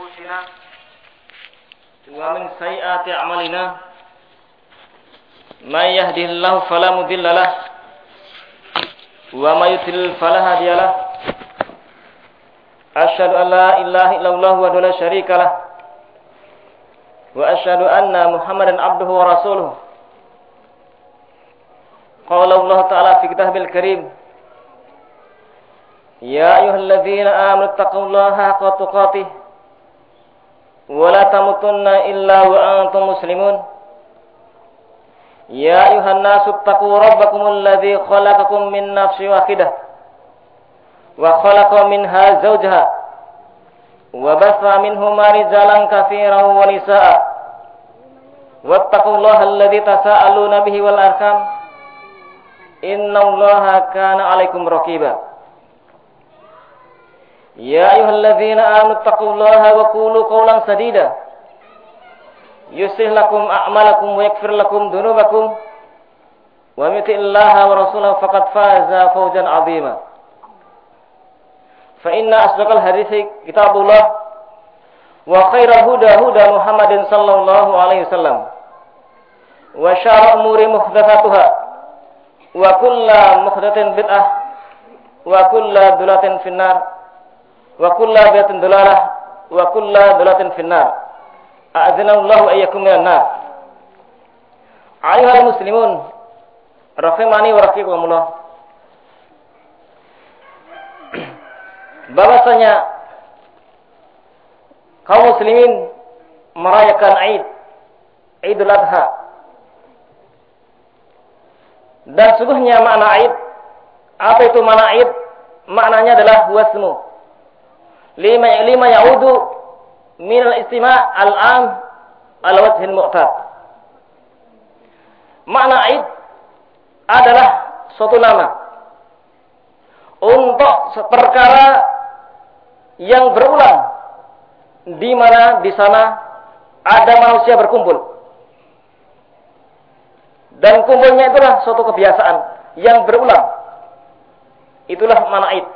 أنفسنا ومن سيئات أعمالنا من يهده الله فلا مضل له وما يضلل فلا هادي له أشهد أن لا إله إلا الله وحده لا شريك له وأشهد أن محمدا عبده ورسوله قال الله تعالى في كتابه الكريم يا أيها الذين آمنوا اتقوا الله حق تقاته ولا تموتن إلا وأنتم مسلمون يا أيها الناس اتقوا ربكم الذي خلقكم من نفس واحدة وخلق منها زوجها وبث منهما رجالا كثيرا ونساء واتقوا الله الذي تساءلون به والأرحام إن الله كان عليكم رقيبا يا أيها الذين آمنوا اتقوا الله وقولوا قولا سديدا يصلح لكم أعمالكم ويغفر لكم ذنوبكم ومن يطع الله ورسوله فقد فاز فوزا عظيما فإن أصدق الحديث كتاب الله وخير الهدى هدى محمد صلى الله عليه وسلم وشر الأمور محدثاتها وكل محدثة بدعة وكل ضلالة في النار وكل بدعة ضلالة وكل ضلالة في النار أعاذنا الله وإياكم من النار. أيها المسلمون rahimani wa rahimakumullah. Bahwasanya kaum muslimin merayakan Idul Adha. Dan sungguhnya makna Id, apa itu makna Id? Maknanya adalah wasmu lima yaudu min al-istima' al-am ala wajhil mu'tad. Makna Id adalah suatu nama untuk perkara yang berulang di mana di sana ada manusia berkumpul. Dan kumpulnya itulah suatu kebiasaan yang berulang. Itulah makna Id.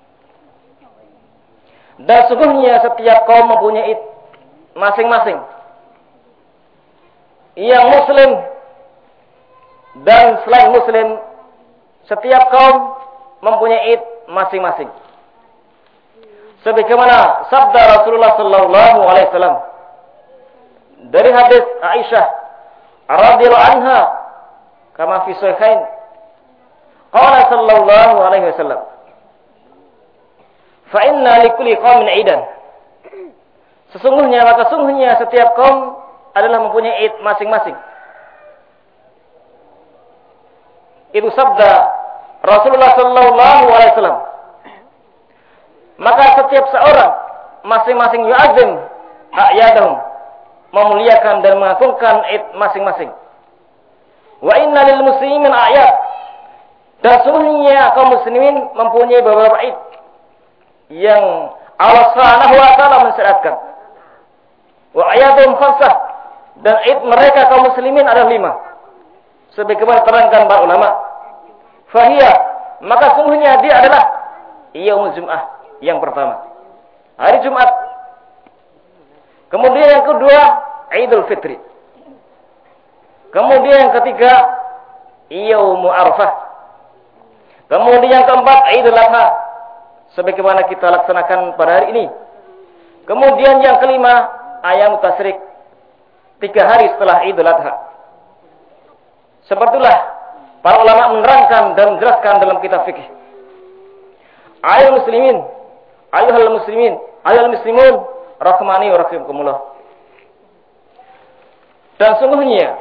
Dan sungguhnya setiap kaum mempunyai Id masing-masing. Yang muslim dan selain muslim, setiap kaum mempunyai Id masing-masing. Sebagaimana sabda Rasulullah sallallahu alaihi wasallam dari hadis Aisyah radhiyallahu anha kama fi sahihain, qala sallallahu alaihi wasallam fa inna likulli qaumin 'idan. Sesungguhnya setiap kaum adalah mempunyai Id masing-masing. Itu sabda Rasulullah sallallahu alaihi wasallam. Maka setiap seorang masing-masing yu'azzim a'yadahum, memuliakan dan mengagungkan Id masing-masing. Wa inna lil muslimin a'yad. Dan sungguhnya kaum muslimin mempunyai beberapa Id yang Allah Subhanahu wa taala mensyariatkan. Wa a'yadum khamsah. Dan Id mereka kaum muslimin ada 5. Sebagaimana terangkan para ulama. Fahiyah, maka sungguhnya dia adalah Yaumul Jum'ah yang pertama, hari Jumat. Kemudian yang kedua Idul Fitri. Kemudian yang ketiga Yaumul Arafah. Kemudian yang keempat Idul Adha, sebagaimana kita laksanakan pada hari ini. Kemudian yang kelima Ayyamut Tasyrik, 3 hari setelah Idul Adha. Sepertilah para ulama menerangkan dan menjelaskan dalam kitab fikih. Ayyuhal muslimin, ayyuhal muslimun, rahmani wa rahimakumullah. Dan sungguhnya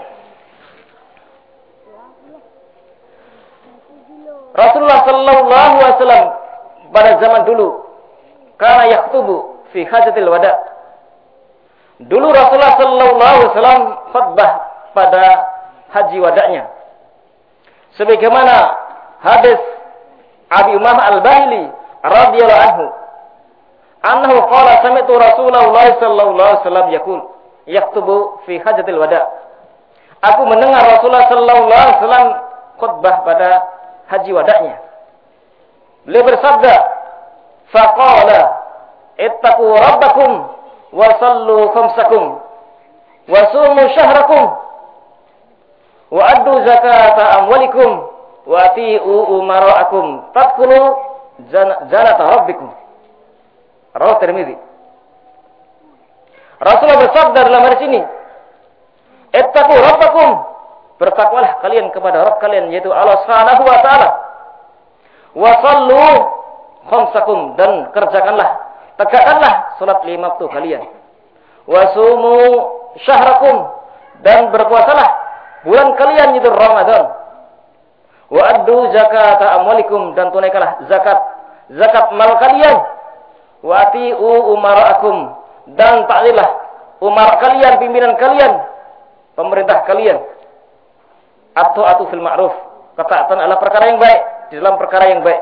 Rasulullah sallallahu alaihi wasallam pada zaman dulu kana yaktubu fi hajatil wada. Dulu Rasulullah sallallahu alaihi wasallam khutbah pada haji wada'nya. Sebagaimana hadis Abi Umamah Al-Bahili radhiyallahu anhu, annahu qala sami'tu Rasulullah sallallahu alaihi wasallam yaqul yaktubu fi hajatil wada. Aku mendengar Rasulullah sallallahu alaihi wasallam khutbah pada haji wada'nya. Beliau bersabda, faqala ittaqu rabbakum wa sallu khamsakum wa sumu syahrakum wa addu zakata amwalikum wa ati'u umara'akum tadkhulu jannata rabbikum. Rawahu Tirmidzi. Rasulullah bersabda dalam hadis ini, "Ittaqu rabbakum," bertakwalah kalian kepada Rabb kalian yaitu Allah Subhanahu wa taala. "Wa sallu khamsakum," dan kerjakanlah, tegakkanlah salat 5 waktu kalian. "Wa sumu syahrakum," dan berpuasalah bulan kalian yaitu Ramadan. "Wa addu zakata amwalikum," dan tunaikanlah zakat mal kalian. "Wa ati'u umara'akum," dan taatilah umar kalian, pimpinan kalian, pemerintah kalian. At-ta'atu fil ma'ruf, ketaatan adalah perkara yang baik, di dalam perkara yang baik.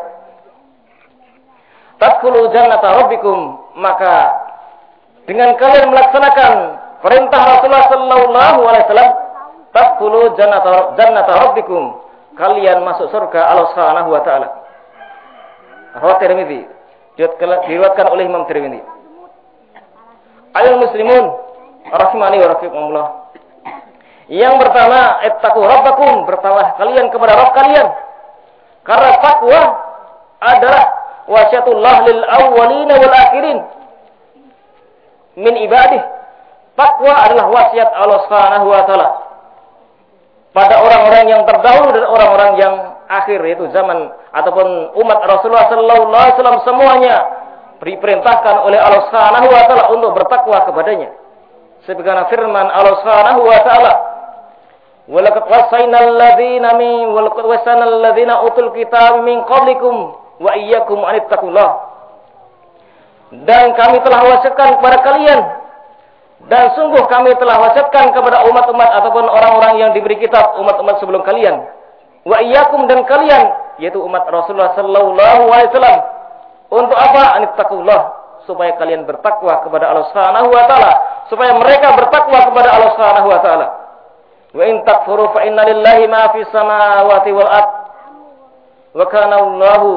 Tadkhulu jannata rabbikum, maka dengan kalian melaksanakan perintah Rasulullah sallallahu alaihi wasallam, tadkhulu jannata rabbikum, kalian masuk surga Allah Subhanahu wa taala. Rawahu Tirmidzi, diriwayatkan oleh Imam Tirmidzi. Ayol muslimun rahimani wa rahimakumullah. Yang pertama, ittaqu rabbakum, bertakwalah kalian kepada Rabb kalian. Karena takwa adalah wasiatullah lil awwalin wal akhirin min ibadih. Takwa adalah wasiat Allah Subhanahu wa taala pada orang-orang yang terdahulu dan orang-orang yang akhir, yaitu zaman ataupun umat Rasulullah sallallahu alaihi wasallam semuanya diperintahkan oleh Allah Subhanahu wa taala untuk bertakwa kepadanya. Sebagaimana firman Allah Subhanahu wa taala, "Wa laqad wasaynal ladzina utul kitab min qablikum wa iyyakum an ittaqullah." Dan kami telah wasiatkan kepada kalian, dan sungguh kami telah wasiatkan kepada umat-umat ataupun orang-orang yang diberi kitab, umat-umat sebelum kalian. Wa iyyakum, dan kalian, yaitu umat Rasulullah sallallahu alaihi wasallam. Untuk apa? Anittaqullah, supaya kalian bertakwa kepada Allah Subhanahu wa taala, supaya mereka bertakwa kepada Allah Subhanahu wa taala. Wa in takfuru fa inna lillahi ma fis samawati wal ard. Wa kana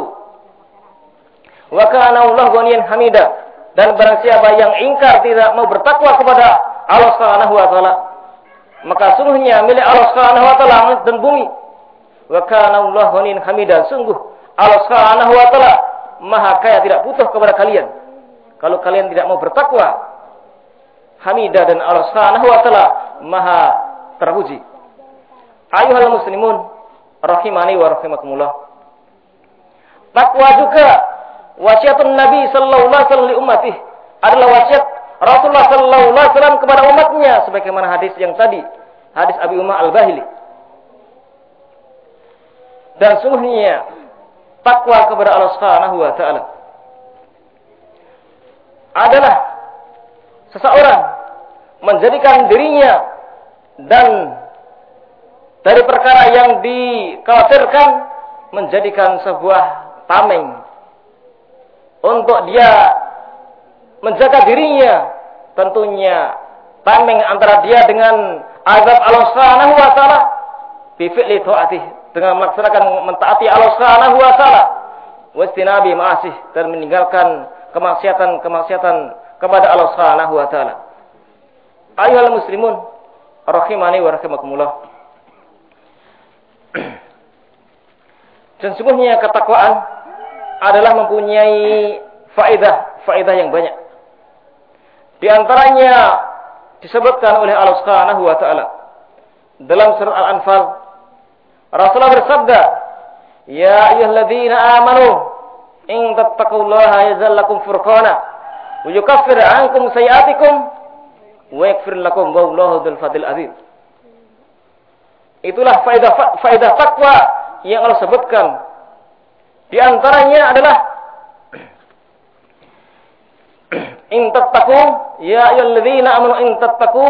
Allahu ghaniyan hamida. Dan barang siapa yang ingkar tidak mau bertakwa kepada Allah Subhanahu wa taala, maka sungguhnya milik Allah Subhanahu wa taala langit dan bumi. Wa kana Allahu ghaniyan hamida. Sungguh Allah Subhanahu wa taala Maha kaya, tidak butuh kepada kalian. Kalau kalian tidak mau bertakwa, hamidah, dan Allah Subhanahu wa taala Maha terpuji. Ayuhal muslimun rahimani wa rahimakumullah. Takwa juga wasiatun Nabi sallallahu alaihi wasallam li ummatihi, adalah wasiat Rasulullah sallallahu alaihi wasallam kepada umatnya, sebagaimana hadis yang tadi, hadis Abi Umamah Al-Bahili. Dan sungguhnya takwa kepada Allah Subhanahu wa taala adalah seseorang menjadikan dirinya dan dari perkara yang dikhawatirkan menjadikan sebuah tameng untuk dia menjaga dirinya, tentunya tameng antara dia dengan azab Allah Subhanahu wa taala bi fi'li ta'atih, dengan melaksanakan mentaati Allah Subhanahu wa taala, wastinabi ma'asih, dan meninggalkan kemaksiatan kepada Allah Subhanahu wa taala. Ayyuhal muslimun rahimani wa rahimakumullah. Dan sungguhnya ketakwaan adalah mempunyai faedah yang banyak. Di antaranya disebutkan oleh Allah Subhanahu wa taala dalam surat Al-Anfal, Rasulullah bersabda, "Ya ayyuhalladzina amanu in tattaqullaha yaj'al lakum furqana wa yukaffir 'ankum sayi'atikum wa yaghfir lakum wallahu dzul fadlil 'adzim." Itulah faedah takwa yang Allah sebutkan. Di antaranya adalah in tattaqu ya ayyuhalladzina amanu in tattaqu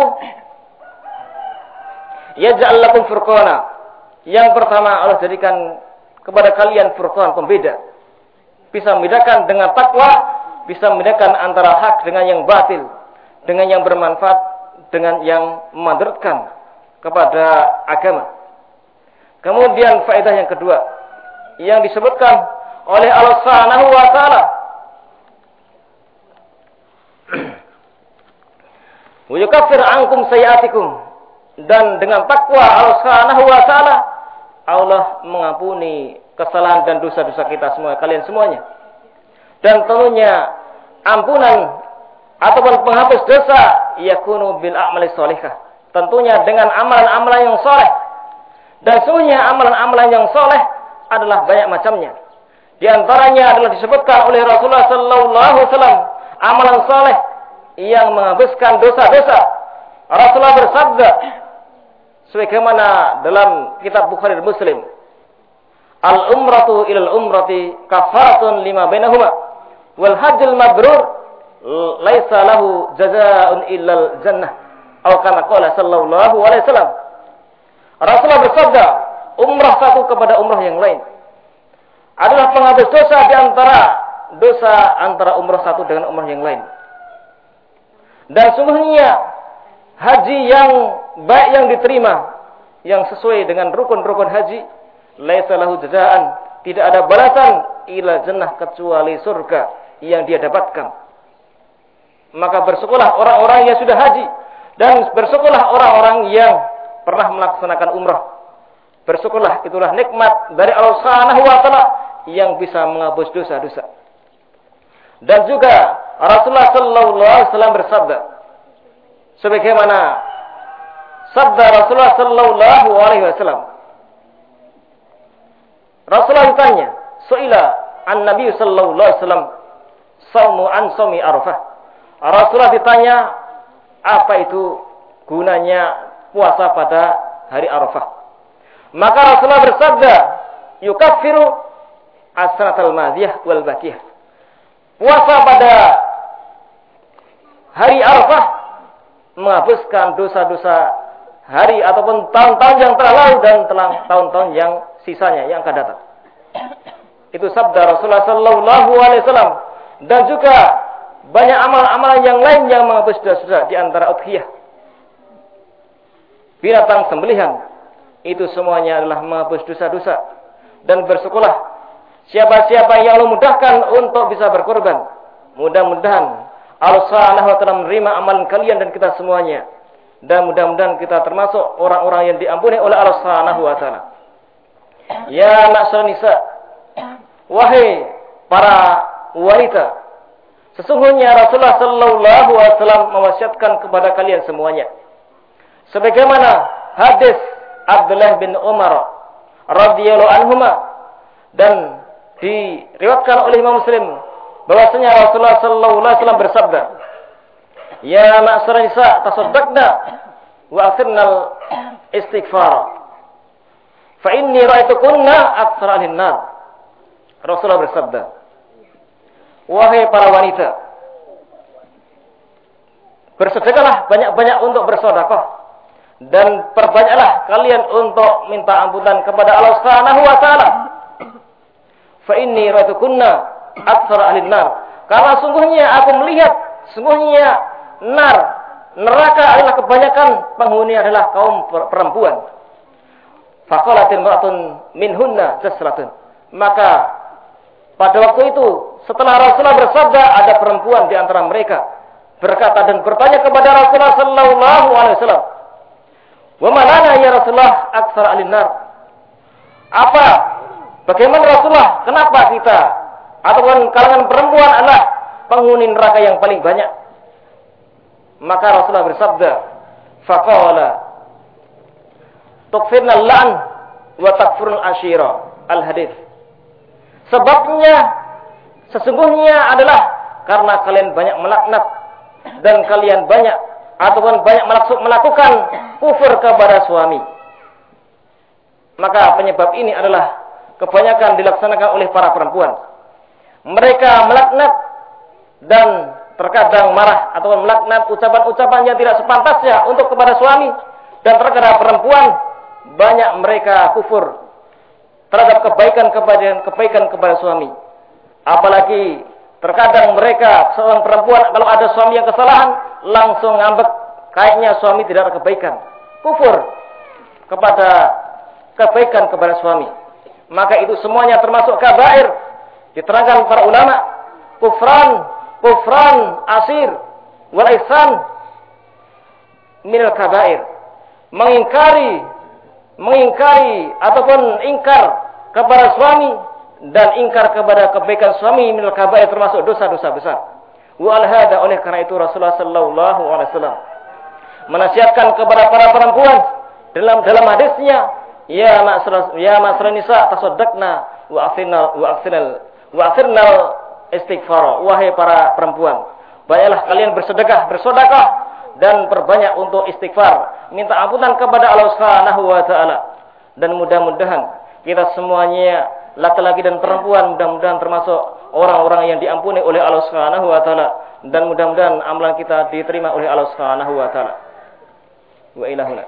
yaj'al lakum furqana. Yang pertama, Allah jadikan kepada kalian furqan, pembeda. Bisa membedakan dengan takwa, bisa membedakan antara hak dengan yang batil, dengan yang bermanfaat, dengan yang memudaratkan kepada agama. Kemudian faedah yang kedua yang disebutkan oleh Allah Subhanahu wa taala Wa yukaffir ankum sayiatikum, dan dengan takwa Allah Subhanahu wa taala Allah mengampuni kesalahan dan dosa-dosa kita semua, kalian semuanya. Dan tentunya ampunan ataupun penghapus dosa yakunu bil a'mali sholihah, tentunya dengan amalan-amalan yang soleh. Dan sesungguhnya amalan-amalan yang soleh adalah banyak macamnya. Di antaranya adalah disebutkan oleh Rasulullah sallallahu alaihi wasallam amalan soleh yang menghapuskan dosa-dosa. Rasulullah bersabda sebagaimana dalam kitab Bukhari dan Muslim, al-umratu ilal umrati kafaratun lima bainahuma wal hajjul mabrur laisa lahu jazaa'un illal jannah, atau kama qala sallallahu alaihi wasallam. Rasulullah bersabda, umrah satu kepada umrah yang lain adalah penghapus dosa di antara dosa antara umrah satu dengan umrah yang lain. Dan sungguhnya haji yang baik yang diterima, yang sesuai dengan rukun-rukun haji, laisa lahu jazaa'an, tidak ada balasan ila jannah kecuali surga yang dia dapatkan. Maka bersyukurlah orang-orang yang sudah haji, dan bersyukurlah orang-orang yang pernah melaksanakan umrah. Bersyukurlah, itulah nikmat dari Allah Subhanahu wa taala yang bisa menghapus dosa-dosa. Dan juga Rasulullah sallallahu alaihi wasallam bersabda sebagaimana sabda Rasulullah sallallahu alaihi wasallam. Rasulullah ditanya, "Su'ila an-nabi sallallahu alaihi wasallam saumu an saumi Arafah." Rasulullah ditanya, apa itu gunanya puasa pada hari Arafah? Maka Rasulullah bersabda, "Yukaffiru as-sanatal madiyah wal baqiyah." Puasa pada hari Arafah menghapuskan dosa-dosa hari ataupun tahun-tahun yang telah lalu dan tahun-tahun yang sisanya yang akan datang. Itu sabda Rasulullah sallallahu alaihi wasallam. Dan juga banyak amalan-amalan yang lain yang menghapus dosa-dosa, di antara udhiyah, binatang sembelihan, itu semuanya adalah menghapus dosa-dosa. Dan bersyukurlah siapa-siapa yang Allah mudahkan untuk bisa berkorban. Mudah-mudahan Allah Subhanahu wa taala menerima amalan kalian dan kita semuanya. Dan mudah-mudahan kita termasuk orang-orang yang diampuni oleh Allah Subhanahu wa taala. Ya ma'syar nisa, wahai para wanita, sesungguhnya Rasulullah sallallahu alaihi wasallam mewasiatkan kepada kalian semuanya. Sebagaimana hadis Abdullah bin Umar radhiyallahu anhuma, dan diriwayatkan oleh Imam Muslim bahwasanya Rasulullah sallallahu alaihi wasallam bersabda, "Ya ma'syar nisa, tasaddaqna wa athirnal istighfar. Fa inni ra'aytukunna aktsara ahli an-nar." Rasulullah bersabda, wahai para wanita, bersedekahlah banyak-banyak untuk bersedekah, dan perbanyaklah kalian untuk minta ampunan kepada Allah Subhanahu wa taala. Fa inni ra'aytukunna aktsara ahli an-nar. Karena sungguhnya aku melihat, sungguhnya neraka adalah kebanyakan penghuni adalah kaum perempuan. Faqalatil mar'atun minhunna jasratun. Maka pada waktu itu, setelah Rasulullah bersabda, ada perempuan di antara mereka berkata dan bertanya kepada Rasulullah sallallahu alaihi wasallam, "Wa ma lana ya Rasulullah aktsara ahli nar?" Apa? Bagaimana Rasulullah? Kenapa kita ataupun kalangan perempuan adalah penghuni neraka yang paling banyak? Maka Rasulullah bersabda, "Faqala tukfirna al-la'n wa takfurul ashira." Al-hadits. Sebabnya sesungguhnya adalah karena kalian banyak melaknat dan kalian banyak ataupun banyak melakukan kufur kepada suami. Maka penyebab ini adalah kebanyakan dilaksanakan oleh para perempuan. Mereka melaknat dan terkadang marah ataupun melaknat ucapan-ucapan yang tidak sepantasnya untuk kepada suami, dan terkadang perempuan banyak mereka kufur terhadap kebaikan kepada suami. Apalagi terkadang mereka, seorang perempuan, kalau ada suami yang kesalahan, langsung ngambek, kayaknya suami tidak ada kebaikan. Kufur kepada kebaikan kepada suami. Maka itu semuanya termasuk kabair. Diterangkan para ulama, kufran asir wal ihsan. minal kabair, mengingkari ataupun ingkar kepada suami dan ingkar kepada kebaikan suami minal kabair termasuk dosa-dosa besar. Wa al-hada, oleh karena itu Rasulullah sallallahu alaihi wasallam menasihatkan kepada para perempuan dalam hadisnya, ya ma'asyiral nisa tasaddaqna wa athirnal istighfar. Wahai para perempuan, banyaklah kalian bersedekah dan perbanyak untuk istighfar, minta ampunan kepada Allah Subhanahu wa taala. Dan mudah-mudahan kita semuanya, laki-laki dan perempuan, mudah-mudahan termasuk orang-orang yang diampuni oleh Allah Subhanahu wa taala, dan mudah-mudahan amalan kita diterima oleh Allah Subhanahu wa taala. Wa ilahuna.